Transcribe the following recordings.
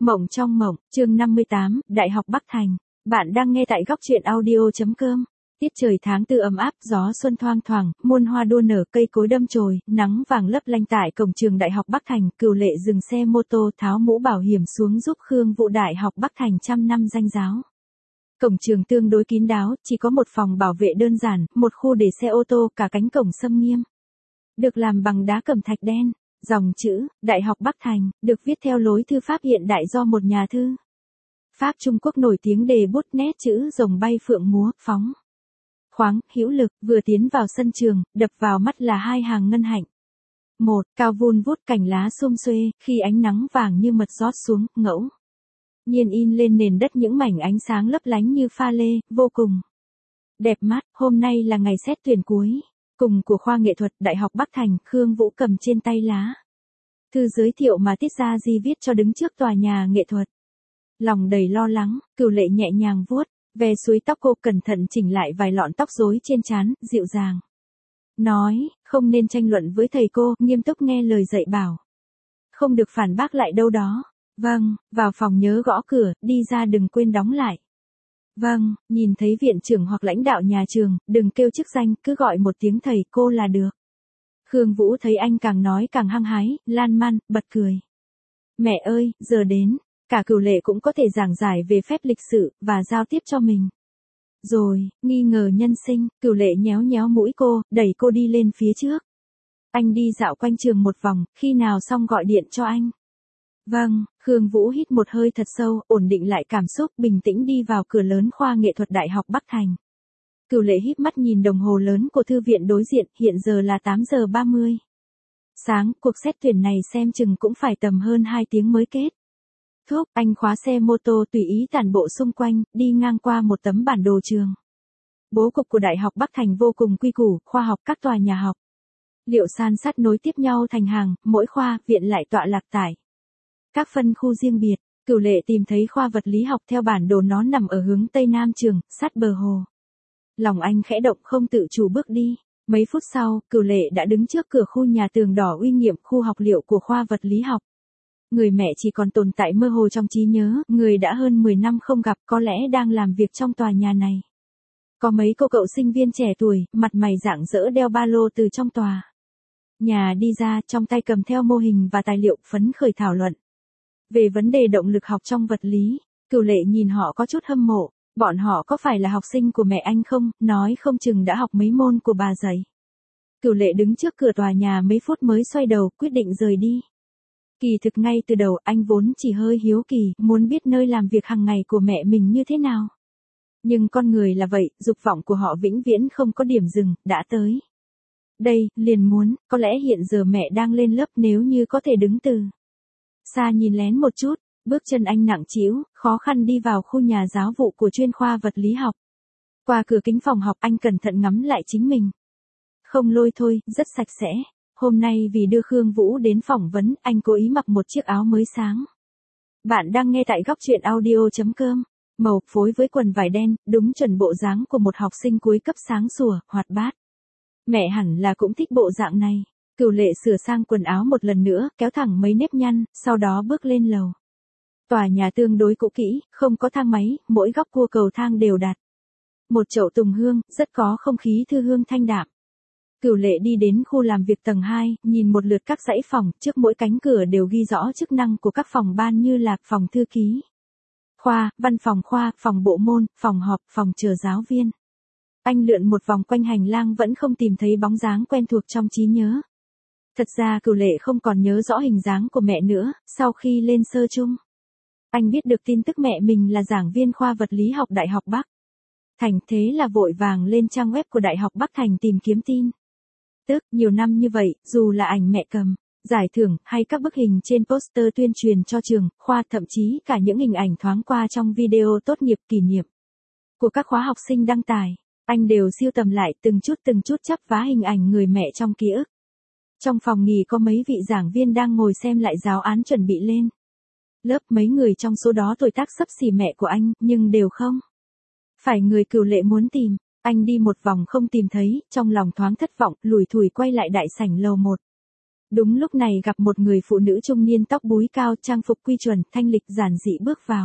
Mộng trong mộng, chương 58, Đại học Bắc Thành. Bạn đang nghe tại góc truyện audio.com. Tiết trời tháng tư ấm áp, gió xuân thoang thoảng, muôn hoa đua nở, cây cối đâm chồi, nắng vàng lấp lánh tại cổng trường Đại học Bắc Thành. Cửu Lệ dừng xe mô tô, tháo mũ bảo hiểm xuống giúp Khương Vũ. Đại học Bắc Thành trăm năm danh giáo. Cổng trường tương đối kín đáo, chỉ có một phòng bảo vệ đơn giản, một khu để xe ô tô, cả cánh cổng xâm nghiêm. Được làm bằng đá cẩm thạch đen. Dòng chữ, Đại học Bắc Thành, được viết theo lối thư pháp hiện đại do một nhà thư Pháp Trung Quốc nổi tiếng đề bút nét chữ rồng bay phượng múa, phóng khoáng, hữu lực. Vừa tiến vào sân trường, đập vào mắt là hai hàng ngân hạnh. Một, cao vun vút, cành lá sum xuê, khi ánh nắng vàng như mật rót xuống, ngẫu nhiên in lên nền đất những mảnh ánh sáng lấp lánh như pha lê, vô cùng đẹp mắt. Hôm nay là ngày xét tuyển cuối cùng của khoa nghệ thuật Đại học Bắc Thành. Khương Vũ cầm trên tay lá thư giới thiệu mà Tiết Gia Di viết cho đứng trước tòa nhà nghệ thuật. Lòng đầy lo lắng, Cửu Lệ nhẹ nhàng vuốt ve suối tóc cô, cẩn thận chỉnh lại vài lọn tóc rối trên trán, dịu dàng nói, không nên tranh luận với thầy cô, nghiêm túc nghe lời dạy bảo. Không được phản bác lại đâu đó. Vâng, vào phòng nhớ gõ cửa, đi ra đừng quên đóng lại. Vâng, nhìn thấy viện trưởng hoặc lãnh đạo nhà trường, đừng kêu chức danh, cứ gọi một tiếng thầy cô là được. Khương Vũ thấy anh càng nói càng hăng hái, lan man, bật cười. Mẹ ơi, giờ đến, cả Cửu Lệ cũng có thể giảng giải về phép lịch sự, và giao tiếp cho mình. Rồi, nghi ngờ nhân sinh, Cửu Lệ nhéo nhéo mũi cô, đẩy cô đi lên phía trước. Anh đi dạo quanh trường một vòng, khi nào xong gọi điện cho anh. Vâng, Khương Vũ hít một hơi thật sâu, ổn định lại cảm xúc, bình tĩnh đi vào cửa lớn khoa nghệ thuật Đại học Bắc Thành. Cửu Lệ híp mắt nhìn đồng hồ lớn của thư viện đối diện, hiện giờ là 8 giờ 30. Sáng, cuộc xét tuyển này xem chừng cũng phải tầm hơn 2 tiếng mới kết thúc. Anh khóa xe mô tô tùy ý tản bộ xung quanh, đi ngang qua một tấm bản đồ trường. Bố cục của Đại học Bắc Thành vô cùng quy củ, khoa học, các tòa nhà học liệu san sát nối tiếp nhau thành hàng, mỗi khoa, viện lại tọa lạc tại các phân khu riêng biệt. Cửu Lệ tìm thấy khoa vật lý học theo bản đồ, nó nằm ở hướng tây nam trường, sát bờ hồ. Lòng anh khẽ động, không tự chủ bước đi. Mấy phút sau, Cửu Lệ đã đứng trước cửa khu nhà tường đỏ uy nghiêm, khu học liệu của khoa vật lý học. Người mẹ chỉ còn tồn tại mơ hồ trong trí nhớ, người đã hơn 10 năm không gặp, có lẽ đang làm việc trong tòa nhà này. Có mấy cô cậu sinh viên trẻ tuổi, mặt mày rạng rỡ đeo ba lô từ trong tòa nhà đi ra, trong tay cầm theo mô hình và tài liệu, phấn khởi thảo luận về vấn đề động lực học trong vật lý. Cửu Lệ nhìn họ có chút hâm mộ, bọn họ có phải là học sinh của mẹ anh không, nói không chừng đã học mấy môn của bà dạy. Cửu Lệ đứng trước cửa tòa nhà mấy phút mới xoay đầu, quyết định rời đi. Kỳ thực ngay từ đầu, anh vốn chỉ hơi hiếu kỳ, muốn biết nơi làm việc hàng ngày của mẹ mình như thế nào. Nhưng con người là vậy, dục vọng của họ vĩnh viễn không có điểm dừng, đã tới đây, liền muốn, có lẽ hiện giờ mẹ đang lên lớp, nếu như có thể đứng từ xa nhìn lén một chút. Bước chân anh nặng trĩu, khó khăn đi vào khu nhà giáo vụ của chuyên khoa vật lý học. Qua cửa kính phòng học, anh cẩn thận ngắm lại chính mình. Không lôi thôi, rất sạch sẽ. Hôm nay vì đưa Khương Vũ đến phỏng vấn, anh cố ý mặc một chiếc áo mới sáng. Bạn đang nghe tại góc truyện audio.com. Màu phối với quần vải đen, đúng chuẩn bộ dáng của một học sinh cuối cấp, sáng sủa, hoạt bát. Mẹ hẳn là cũng thích bộ dạng này. Cửu Lệ sửa sang quần áo một lần nữa, kéo thẳng mấy nếp nhăn, sau đó bước lên lầu. Tòa nhà tương đối cũ kỹ, không có thang máy, mỗi góc cua cầu thang đều đặt một chậu tùng hương, rất có không khí thư hương thanh đạm. Cửu Lệ đi đến khu làm việc tầng 2, nhìn một lượt các dãy phòng, trước mỗi cánh cửa đều ghi rõ chức năng của các phòng ban như là phòng thư ký khoa, văn phòng khoa, phòng bộ môn, phòng họp, phòng chờ giáo viên. Anh lượn một vòng quanh hành lang vẫn không tìm thấy bóng dáng quen thuộc trong trí nhớ. Thật ra Cửu Lệ không còn nhớ rõ hình dáng của mẹ nữa, sau khi lên sơ chung. Anh biết được tin tức mẹ mình là giảng viên khoa vật lý học Đại học Bắc Thành, thế là vội vàng lên trang web của Đại học Bắc Thành tìm kiếm tin tức. Nhiều năm như vậy, dù là ảnh mẹ cầm giải thưởng, hay các bức hình trên poster tuyên truyền cho trường, khoa, thậm chí cả những hình ảnh thoáng qua trong video tốt nghiệp kỷ niệm của các khóa học sinh đăng tải, anh đều sưu tầm lại từng chút chắp vá hình ảnh người mẹ trong ký ức. Trong phòng nghỉ có mấy vị giảng viên đang ngồi xem lại giáo án chuẩn bị lên lớp, mấy người trong số đó tuổi tác xấp xỉ mẹ của anh, nhưng đều không phải người Cửu Lệ muốn tìm. Anh đi một vòng không tìm thấy, trong lòng thoáng thất vọng, lủi thủi quay lại đại sảnh lầu 1. Đúng lúc này gặp một người phụ nữ trung niên tóc búi cao, trang phục quy chuẩn, thanh lịch giản dị bước vào.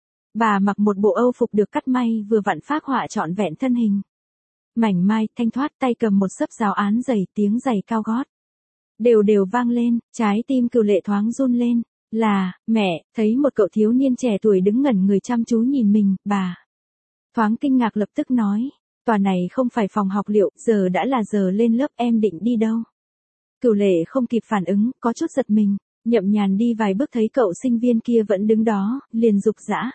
Bà mặc một bộ âu phục được cắt may vừa vặn phác họa trọn vẹn thân hình. Mảnh mai, thanh thoát, tay cầm một xấp giáo án dày, tiếng giày cao gót. Đều đều vang lên, trái tim Cửu Lệ thoáng run lên. Là, mẹ, thấy một cậu thiếu niên trẻ tuổi đứng ngẩn người chăm chú nhìn mình, bà. Thoáng kinh ngạc lập tức nói, tòa này không phải phòng học liệu, giờ đã là giờ lên lớp, em định đi đâu? Cửu Lệ không kịp phản ứng, có chút giật mình, Nhậm Nhàn đi vài bước thấy cậu sinh viên kia vẫn đứng đó, liền dục dã.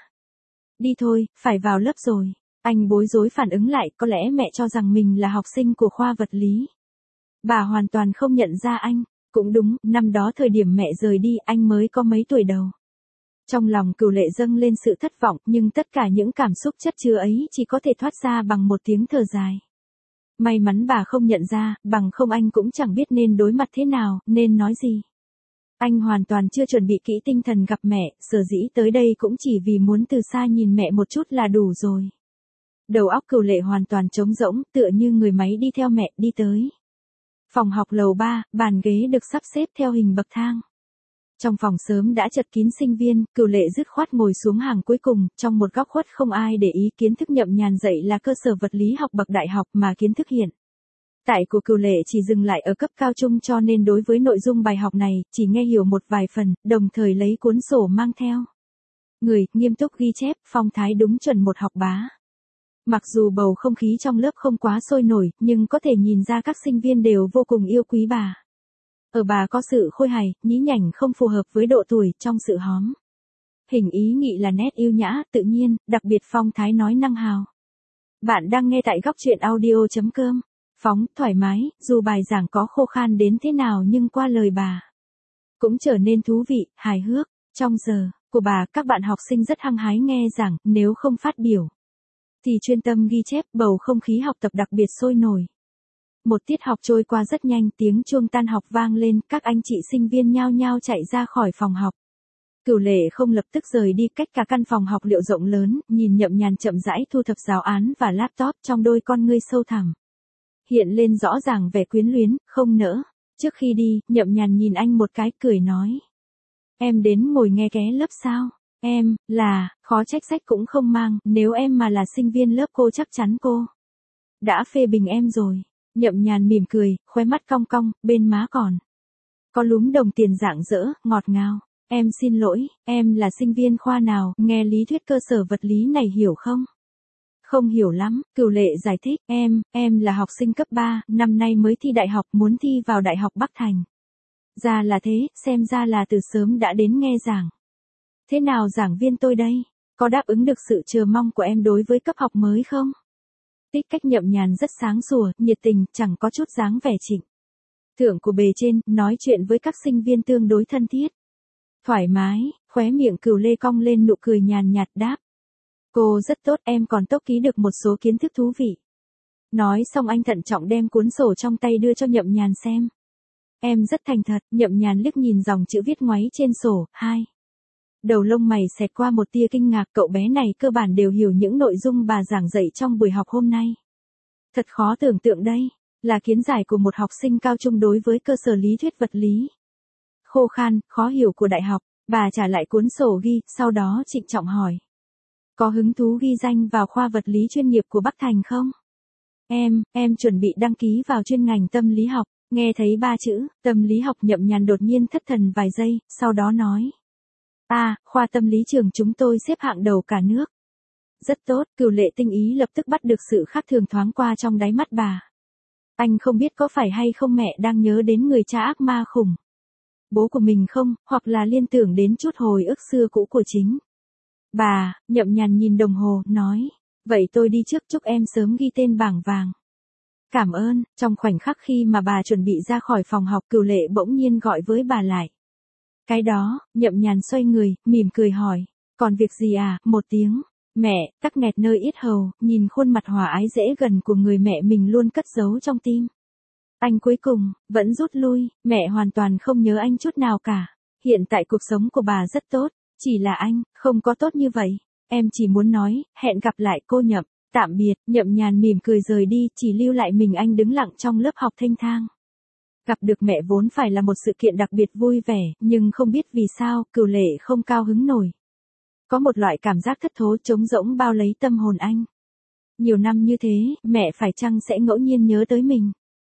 Đi thôi, phải vào lớp rồi. Anh bối rối phản ứng lại, có lẽ mẹ cho rằng mình là học sinh của khoa vật lý. Bà hoàn toàn không nhận ra anh. Cũng đúng, năm đó thời điểm mẹ rời đi anh mới có mấy tuổi đầu. Trong lòng Cửu Lệ dâng lên sự thất vọng, nhưng tất cả những cảm xúc chất chứa ấy chỉ có thể thoát ra bằng một tiếng thở dài. May mắn bà không nhận ra, bằng không anh cũng chẳng biết nên đối mặt thế nào, nên nói gì. Anh hoàn toàn chưa chuẩn bị kỹ tinh thần gặp mẹ, sở dĩ tới đây cũng chỉ vì muốn từ xa nhìn mẹ một chút là đủ rồi. Đầu óc Cửu Lệ hoàn toàn trống rỗng, tựa như người máy đi theo mẹ đi tới. Phòng học lầu 3, bàn ghế được sắp xếp theo hình bậc thang. Trong phòng sớm đã chật kín sinh viên, Cửu Lệ dứt khoát ngồi xuống hàng cuối cùng, trong một góc khuất không ai để ý. Kiến thức Nhậm Nhàn dạy là cơ sở vật lý học bậc đại học mà kiến thức hiện tại của Cửu Lệ chỉ dừng lại ở cấp cao trung, cho nên đối với nội dung bài học này, chỉ nghe hiểu một vài phần, đồng thời lấy cuốn sổ mang theo. Người, nghiêm túc ghi chép, phong thái đúng chuẩn một học bá. Mặc dù bầu không khí trong lớp không quá sôi nổi, nhưng có thể nhìn ra các sinh viên đều vô cùng yêu quý bà. Ở bà có sự khôi hài, nhí nhảnh không phù hợp với độ tuổi, trong sự hóm hình ý nhị là nét yêu nhã, tự nhiên, đặc biệt phong thái nói năng hào. Bạn đang nghe tại góc truyện audio.com. Phóng, thoải mái, dù bài giảng có khô khan đến thế nào nhưng qua lời bà cũng trở nên thú vị, hài hước. Trong giờ của bà, các bạn học sinh rất hăng hái nghe giảng, nếu không phát biểu thì chuyên tâm ghi chép, bầu không khí học tập đặc biệt sôi nổi. Một tiết học trôi qua rất nhanh, tiếng chuông tan học vang lên, các anh chị sinh viên nhao nhao chạy ra khỏi phòng học. Cửu Lệ không lập tức rời đi, cách cả căn phòng học liệu rộng lớn, nhìn Nhậm Nhàn chậm rãi thu thập giáo án và laptop, trong đôi con ngươi sâu thẳm hiện lên rõ ràng vẻ quyến luyến, không nỡ. Trước khi đi, Nhậm Nhàn nhìn anh một cái, cười nói. Em đến ngồi nghe ké lớp sao? Em, là, khó trách sách cũng không mang, nếu em mà là sinh viên lớp cô chắc chắn cô đã phê bình em rồi. Nhậm Nhàn mỉm cười, khóe mắt cong cong, bên má còn có lúm đồng tiền rạng rỡ, ngọt ngào. Em xin lỗi, em là sinh viên khoa nào, nghe lý thuyết cơ sở vật lý này hiểu không? Không hiểu lắm, Cửu Lệ giải thích, em là học sinh cấp 3, năm nay mới thi đại học, muốn thi vào Đại học Bắc Thành. Ra là thế, xem ra là từ sớm đã đến nghe giảng. Thế nào giảng viên tôi đây? Có đáp ứng được sự chờ mong của em đối với cấp học mới không? Tích cách Nhậm Nhàn rất sáng sủa, nhiệt tình, chẳng có chút dáng vẻ trịnh thượng của bề trên, nói chuyện với các sinh viên tương đối thân thiết. Thoải mái, khóe miệng Cửu Lê cong lên nụ cười nhàn nhạt đáp. Cô rất tốt, em còn tốc ký được một số kiến thức thú vị. Nói xong anh thận trọng đem cuốn sổ trong tay đưa cho Nhậm Nhàn xem. Em rất thành thật, Nhậm Nhàn liếc nhìn dòng chữ viết ngoáy trên sổ, 2. Đầu lông mày xẹt qua một tia kinh ngạc, cậu bé này cơ bản đều hiểu những nội dung bà giảng dạy trong buổi học hôm nay. Thật khó tưởng tượng đây, là kiến giải của một học sinh cao trung đối với cơ sở lý thuyết vật lý. Khô khan, khó hiểu của đại học, bà trả lại cuốn sổ ghi, sau đó trịnh trọng hỏi. Có hứng thú ghi danh vào khoa vật lý chuyên nghiệp của Bắc Thành không? Em chuẩn bị đăng ký vào chuyên ngành tâm lý học. Nghe thấy 3 chữ, tâm lý học, Nhậm Nhàn đột nhiên thất thần vài giây, sau đó nói. Khoa tâm lý trường chúng tôi xếp hạng đầu cả nước. Rất tốt, Cửu Lệ tinh ý lập tức bắt được sự khác thường thoáng qua trong đáy mắt bà. Anh không biết có phải hay không mẹ đang nhớ đến người cha ác ma khủng bố của mình không, hoặc là liên tưởng đến chút hồi ức xưa cũ của chính bà. Nhậm Nhàn nhìn đồng hồ, nói. Vậy tôi đi trước, chúc em sớm ghi tên bảng vàng. Cảm ơn. Trong khoảnh khắc khi mà bà chuẩn bị ra khỏi phòng học, Cửu Lệ bỗng nhiên gọi với bà lại. Cái đó, Nhậm Nhàn xoay người, mỉm cười hỏi. Còn việc gì à? Một tiếng. Mẹ, tắc nghẹt nơi yết hầu, nhìn khuôn mặt hòa ái dễ gần của người mẹ mình luôn cất giấu trong tim. Anh cuối cùng, vẫn rút lui, mẹ hoàn toàn không nhớ anh chút nào cả. Hiện tại cuộc sống của bà rất tốt, chỉ là anh, không có tốt như vậy. Em chỉ muốn nói, hẹn gặp lại cô Nhậm. Tạm biệt, Nhậm Nhàn mỉm cười rời đi, chỉ lưu lại mình anh đứng lặng trong lớp học thênh thang. Gặp được mẹ vốn phải là một sự kiện đặc biệt vui vẻ, nhưng không biết vì sao, Cửu Lệ không cao hứng nổi. Có một loại cảm giác thất thố trống rỗng bao lấy tâm hồn anh. Nhiều năm như thế, mẹ phải chăng sẽ ngẫu nhiên nhớ tới mình?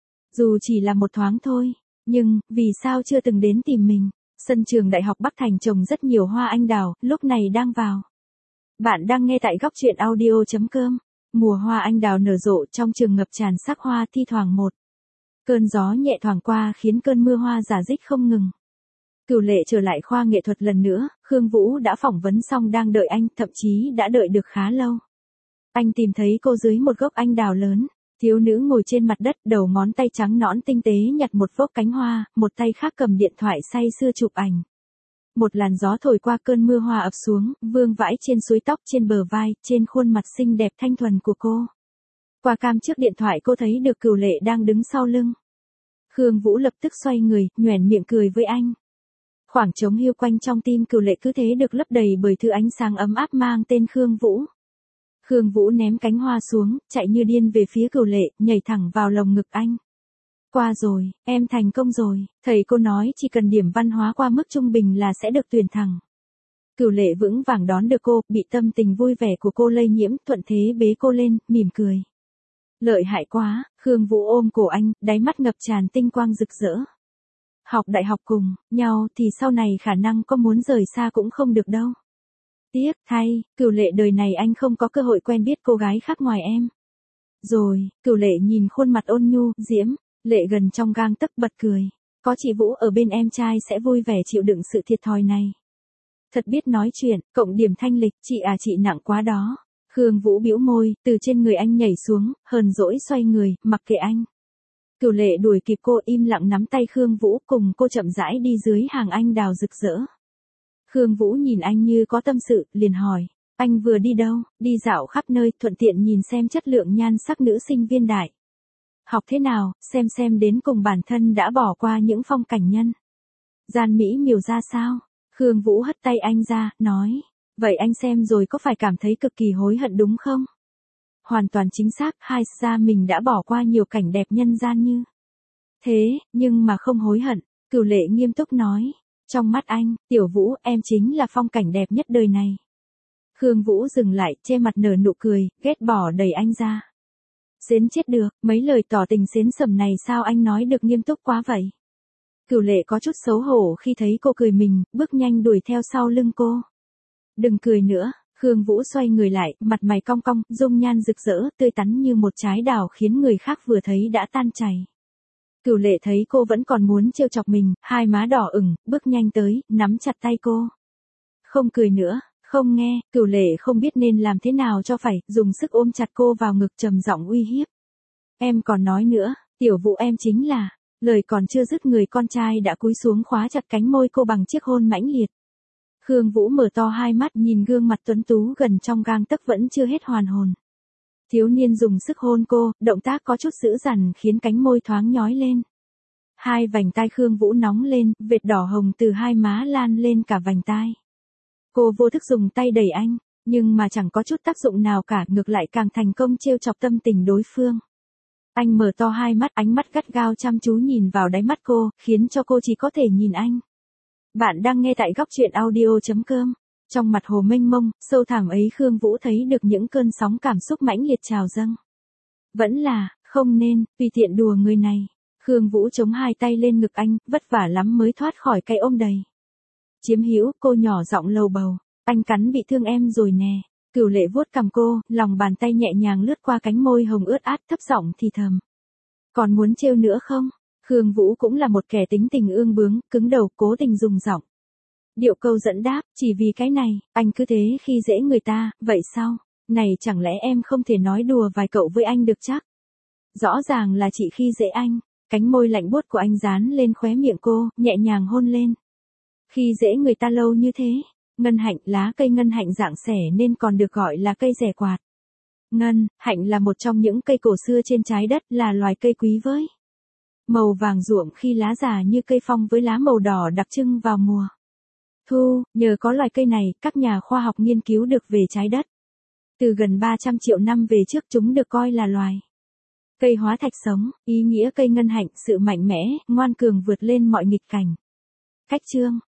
Dù chỉ là một thoáng thôi, nhưng, vì sao chưa từng đến tìm mình? Sân trường Đại học Bắc Thành trồng rất nhiều hoa anh đào, lúc này đang vào. Bạn đang nghe tại góc truyện audio.com. Mùa hoa anh đào nở rộ trong trường ngập tràn sắc hoa thi thoảng một. Cơn gió nhẹ thoảng qua khiến cơn mưa hoa rả rích không ngừng. Cửu Lệ trở lại khoa nghệ thuật lần nữa, Khương Vũ đã phỏng vấn xong đang đợi anh, thậm chí đã đợi được khá lâu. Anh tìm thấy cô dưới một gốc anh đào lớn. Thiếu nữ ngồi trên mặt đất, đầu ngón tay trắng nõn tinh tế nhặt một vốc cánh hoa, một tay khác cầm điện thoại say sưa chụp ảnh. Một làn gió thổi qua cơn mưa hoa ập xuống, vương vãi trên suối tóc trên bờ vai, trên khuôn mặt xinh đẹp thanh thuần của cô. Qua cam trước điện thoại cô thấy được Cửu Lệ đang đứng sau lưng. Khương Vũ lập tức xoay người, nhoẻn miệng cười với anh. Khoảng trống hiu quanh trong tim Cửu Lệ cứ thế được lấp đầy bởi thứ ánh sáng ấm áp mang tên Khương Vũ. Khương Vũ ném cánh hoa xuống, chạy như điên về phía Cửu Lệ, nhảy thẳng vào lồng ngực anh. Qua rồi, em thành công rồi, thầy cô nói chỉ cần điểm văn hóa qua mức trung bình là sẽ được tuyển thẳng. Cửu Lệ vững vàng đón được cô, bị tâm tình vui vẻ của cô lây nhiễm, thuận thế bế cô lên, mỉm cười. Lợi hại quá, Khương Vũ ôm cổ anh, đáy mắt ngập tràn tinh quang rực rỡ. Học đại học cùng nhau thì sau này khả năng có muốn rời xa cũng không được đâu. Tiếc thay, Cửu Lệ đời này anh không có cơ hội quen biết cô gái khác ngoài em. Rồi, Cửu Lệ nhìn khuôn mặt ôn nhu, diễm, lệ gần trong gang tấc bật cười. Có chị Vũ ở bên em trai sẽ vui vẻ chịu đựng sự thiệt thòi này. Thật biết nói chuyện, cộng điểm thanh lịch, chị nặng quá đó. Khương Vũ bĩu môi, từ trên người anh nhảy xuống, hờn dỗi xoay người, mặc kệ anh. Cửu Lệ đuổi kịp cô im lặng nắm tay Khương Vũ cùng cô chậm rãi đi dưới hàng anh đào rực rỡ. Khương Vũ nhìn anh như có tâm sự, liền hỏi, anh vừa đi đâu? Đi dạo khắp nơi, thuận tiện nhìn xem chất lượng nhan sắc nữ sinh viên đại học thế nào, xem đến cùng bản thân đã bỏ qua những phong cảnh nhân gian mỹ miều ra sao? Khương Vũ hất tay anh ra, nói, vậy anh xem rồi có phải cảm thấy cực kỳ hối hận đúng không? Hoàn toàn chính xác, hai ra mình đã bỏ qua nhiều cảnh đẹp nhân gian như thế, nhưng mà không hối hận. Cửu Lệ nghiêm túc nói, trong mắt anh, Tiểu Vũ, em chính là phong cảnh đẹp nhất đời này. Khương Vũ dừng lại, che mặt nở nụ cười, ghét bỏ đẩy anh ra. Xến chết được, mấy lời tỏ tình xến sầm này sao anh nói được nghiêm túc quá vậy? Cửu Lệ có chút xấu hổ khi thấy cô cười mình, bước nhanh đuổi theo sau lưng cô. Đừng cười nữa. Khương Vũ xoay người lại, mặt mày cong cong, dung nhan rực rỡ, tươi tắn như một trái đào khiến người khác vừa thấy đã tan chảy. Cửu Lệ thấy cô vẫn còn muốn trêu chọc mình, hai má đỏ ửng, bước nhanh tới, nắm chặt tay cô. Không cười nữa, không nghe, Cửu Lệ không biết nên làm thế nào cho phải, dùng sức ôm chặt cô vào ngực trầm giọng uy hiếp. Em còn nói nữa, Tiểu Vũ em chính là, lời còn chưa dứt người con trai đã cúi xuống khóa chặt cánh môi cô bằng chiếc hôn mãnh liệt. Khương Vũ mở to hai mắt nhìn gương mặt tuấn tú gần trong gang tấc vẫn chưa hết hoàn hồn. Thiếu niên dùng sức hôn cô, động tác có chút dữ dằn khiến cánh môi thoáng nhói lên. Hai vành tai Khương Vũ nóng lên, vệt đỏ hồng từ hai má lan lên cả vành tai. Cô vô thức dùng tay đẩy anh, nhưng mà chẳng có chút tác dụng nào cả, ngược lại càng thành công trêu chọc tâm tình đối phương. Anh mở to hai mắt, ánh mắt gắt gao chăm chú nhìn vào đáy mắt cô, khiến cho cô chỉ có thể nhìn anh. Bạn đang nghe tại góc truyện audio.com. Trong mặt hồ mênh mông, sâu thẳm ấy Khương Vũ thấy được những cơn sóng cảm xúc mãnh liệt trào dâng. Vẫn là, không nên, tùy tiện đùa người này. Khương Vũ chống hai tay lên ngực anh, vất vả lắm mới thoát khỏi cái ôm đầy. Chiếm hữu, cô nhỏ giọng lầu bầu, anh cắn bị thương em rồi nè. Cửu Lệ vuốt cằm cô, lòng bàn tay nhẹ nhàng lướt qua cánh môi hồng ướt át, thấp giọng thì thầm. Còn muốn trêu nữa không? Khương Vũ cũng là một kẻ tính tình ương bướng, cứng đầu, cố tình dùng giọng điệu câu dẫn đáp, chỉ vì cái này, anh cứ thế khi dễ người ta, vậy sao? Này chẳng lẽ em không thể nói đùa vài cậu với anh được chắc? Rõ ràng là chị khi dễ anh, cánh môi lạnh buốt của anh dán lên khóe miệng cô, nhẹ nhàng hôn lên. Khi dễ người ta lâu như thế, ngân hạnh, lá cây ngân hạnh dạng xẻ nên còn được gọi là cây rẻ quạt. Ngân hạnh là một trong những cây cổ xưa trên trái đất, là loài cây quý với màu vàng ruộm khi lá già như cây phong với lá màu đỏ đặc trưng vào mùa thu. Nhờ có loài cây này, các nhà khoa học nghiên cứu được về trái đất. Từ gần 300 triệu năm về trước chúng được coi là loài Cây hóa thạch sống, ý nghĩa cây ngân hạnh, sự mạnh mẽ, ngoan cường vượt lên mọi nghịch cảnh. Cách chương